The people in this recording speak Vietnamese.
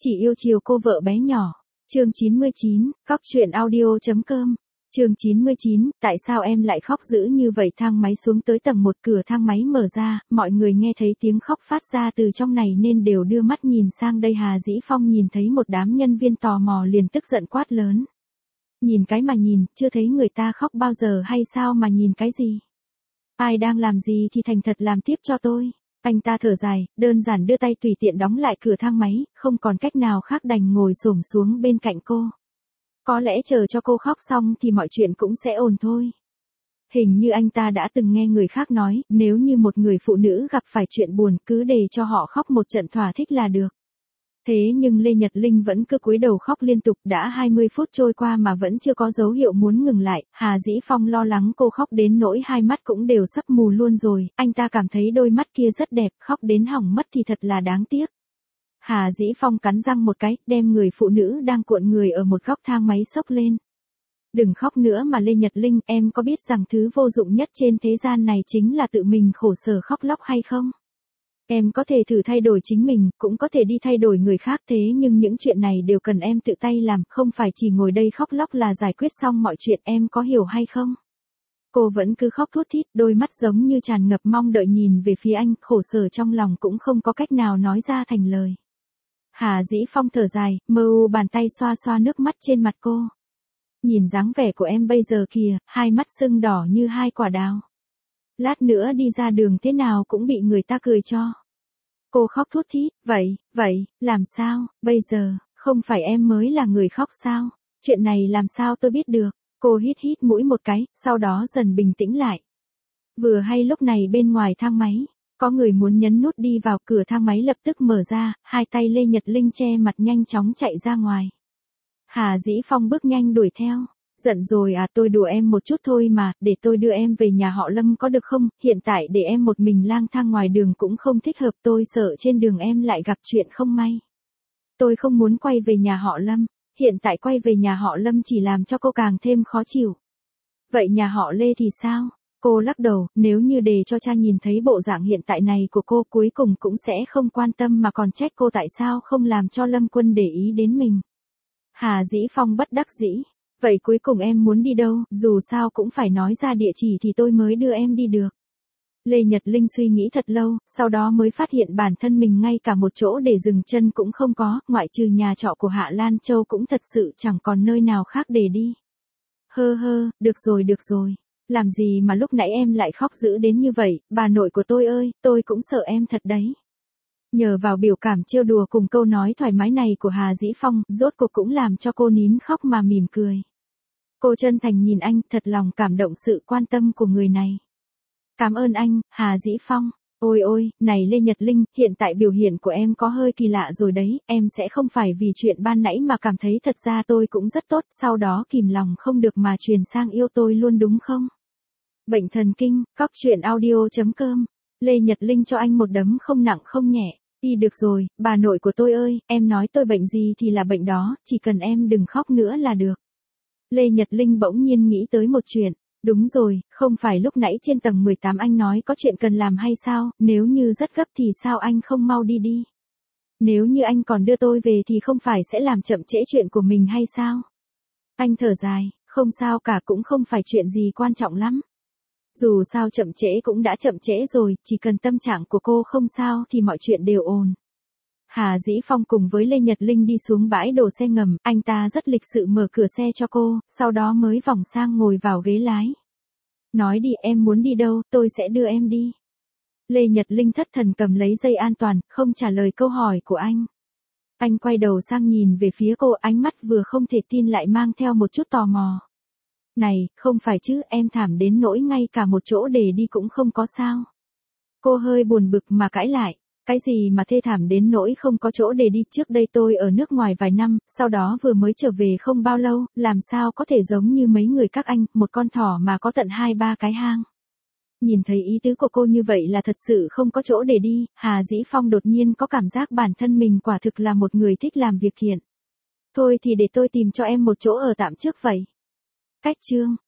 Chỉ yêu chiều cô vợ bé nhỏ. Chương 99, cóc truyện audio.com. Chương 99, tại sao em lại khóc dữ như vậy? Thang máy xuống tới tầng 1, cửa thang máy mở ra, mọi người nghe thấy tiếng khóc phát ra từ trong này nên đều đưa mắt nhìn sang đây. Hà Dĩ Phong nhìn thấy một đám nhân viên tò mò liền tức giận quát lớn. Nhìn cái mà nhìn, chưa thấy người ta khóc bao giờ hay sao mà nhìn cái gì? Ai đang làm gì thì thành thật làm tiếp cho tôi. Anh ta thở dài, đơn giản đưa tay tùy tiện đóng lại cửa thang máy, không còn cách nào khác đành ngồi xổm xuống bên cạnh cô. Có lẽ chờ cho cô khóc xong thì mọi chuyện cũng sẽ ổn thôi. Hình như anh ta đã từng nghe người khác nói, nếu như một người phụ nữ gặp phải chuyện buồn cứ để cho họ khóc một trận thỏa thích là được. Thế nhưng Lê Nhật Linh vẫn cứ cúi đầu khóc liên tục, đã 20 phút trôi qua mà vẫn chưa có dấu hiệu muốn ngừng lại. Hà Dĩ Phong lo lắng cô khóc đến nỗi hai mắt cũng đều sắp mù luôn rồi, anh ta cảm thấy đôi mắt kia rất đẹp, khóc đến hỏng mất thì thật là đáng tiếc. Hà Dĩ Phong cắn răng một cái, đem người phụ nữ đang cuộn người ở một góc thang máy xốc lên. Đừng khóc nữa mà Lê Nhật Linh, em có biết rằng thứ vô dụng nhất trên thế gian này chính là tự mình khổ sở khóc lóc hay không? Em có thể thử thay đổi chính mình, cũng có thể đi thay đổi người khác, thế nhưng những chuyện này đều cần em tự tay làm, không phải chỉ ngồi đây khóc lóc là giải quyết xong mọi chuyện, em có hiểu hay không? Cô vẫn cứ khóc thút thít, đôi mắt giống như tràn ngập mong đợi nhìn về phía anh, khổ sở trong lòng cũng không có cách nào nói ra thành lời. Hà Dĩ Phong thở dài, mơ u bàn tay xoa xoa nước mắt trên mặt cô. Nhìn dáng vẻ của em bây giờ kìa, hai mắt sưng đỏ như hai quả đào. Lát nữa đi ra đường thế nào cũng bị người ta cười cho. Cô khóc thút thít, vậy, làm sao, bây giờ, không phải em mới là người khóc sao? Chuyện này làm sao tôi biết được? Cô hít hít mũi một cái, sau đó dần bình tĩnh lại. Vừa hay lúc này bên ngoài thang máy, có người muốn nhấn nút đi vào, cửa thang máy lập tức mở ra, hai tay Lê Nhật Linh che mặt nhanh chóng chạy ra ngoài. Hà Dĩ Phong bước nhanh đuổi theo. Giận rồi à, tôi đùa em một chút thôi mà, để tôi đưa em về nhà họ Lâm có được không? Hiện tại để em một mình lang thang ngoài đường cũng không thích hợp, tôi sợ trên đường em lại gặp chuyện không may. Tôi không muốn quay về nhà họ Lâm, hiện tại quay về nhà họ Lâm chỉ làm cho cô càng thêm khó chịu. Vậy nhà họ Lê thì sao? Cô lắc đầu, nếu như để cho cha nhìn thấy bộ dạng hiện tại này của cô cuối cùng cũng sẽ không quan tâm mà còn trách cô tại sao không làm cho Lâm Quân để ý đến mình. Hà Dĩ Phong bất đắc dĩ. Vậy cuối cùng em muốn đi đâu, dù sao cũng phải nói ra địa chỉ thì tôi mới đưa em đi được. Lê Nhật Linh suy nghĩ thật lâu, sau đó mới phát hiện bản thân mình ngay cả một chỗ để dừng chân cũng không có, ngoại trừ nhà trọ của Hạ Lan Châu cũng thật sự chẳng còn nơi nào khác để đi. Được rồi. Làm gì mà lúc nãy em lại khóc dữ đến như vậy, bà nội của tôi ơi, tôi cũng sợ em thật đấy. Nhờ vào biểu cảm trêu đùa cùng câu nói thoải mái này của Hà Dĩ Phong, rốt cuộc cũng làm cho cô nín khóc mà mỉm cười. Cô chân thành nhìn anh, thật lòng cảm động sự quan tâm của người này. Cảm ơn anh, Hà Dĩ Phong. Ôi, này Lê Nhật Linh, hiện tại biểu hiện của em có hơi kỳ lạ rồi đấy, em sẽ không phải vì chuyện ban nãy mà cảm thấy thật ra tôi cũng rất tốt, sau đó kìm lòng không được mà truyền sang yêu tôi luôn đúng không? Bệnh thần kinh, cóc truyện audio.com. Lê Nhật Linh cho anh một đấm không nặng không nhẹ. Đi được rồi, bà nội của tôi ơi, em nói tôi bệnh gì thì là bệnh đó, chỉ cần em đừng khóc nữa là được. Lê Nhật Linh bỗng nhiên nghĩ tới một chuyện. Đúng rồi, không phải lúc nãy trên tầng 18 anh nói có chuyện cần làm hay sao, nếu như rất gấp thì sao anh không mau đi. Nếu như anh còn đưa tôi về thì không phải sẽ làm chậm trễ chuyện của mình hay sao? Anh thở dài, không sao cả, cũng không phải chuyện gì quan trọng lắm. Dù sao chậm trễ cũng đã chậm trễ rồi, chỉ cần tâm trạng của cô không sao thì mọi chuyện đều ổn. Hà Dĩ Phong cùng với Lê Nhật Linh đi xuống bãi đổ xe ngầm, anh ta rất lịch sự mở cửa xe cho cô, sau đó mới vòng sang ngồi vào ghế lái. Nói đi, em muốn đi đâu, tôi sẽ đưa em đi. Lê Nhật Linh thất thần cầm lấy dây an toàn, không trả lời câu hỏi của anh. Anh quay đầu sang nhìn về phía cô, ánh mắt vừa không thể tin lại mang theo một chút tò mò. Này, không phải chứ, em thảm đến nỗi ngay cả một chỗ để đi cũng không có sao? Cô hơi buồn bực mà cãi lại. Cái gì mà thê thảm đến nỗi không có chỗ để đi, trước đây tôi ở nước ngoài vài năm, sau đó vừa mới trở về không bao lâu, làm sao có thể giống như mấy người các anh, một con thỏ mà có tận 2-3 cái hang. Nhìn thấy ý tứ của cô như vậy là thật sự không có chỗ để đi, Hà Dĩ Phong đột nhiên có cảm giác bản thân mình quả thực là một người thích làm việc thiện. Thôi thì để tôi tìm cho em một chỗ ở tạm trước vậy. Cách chương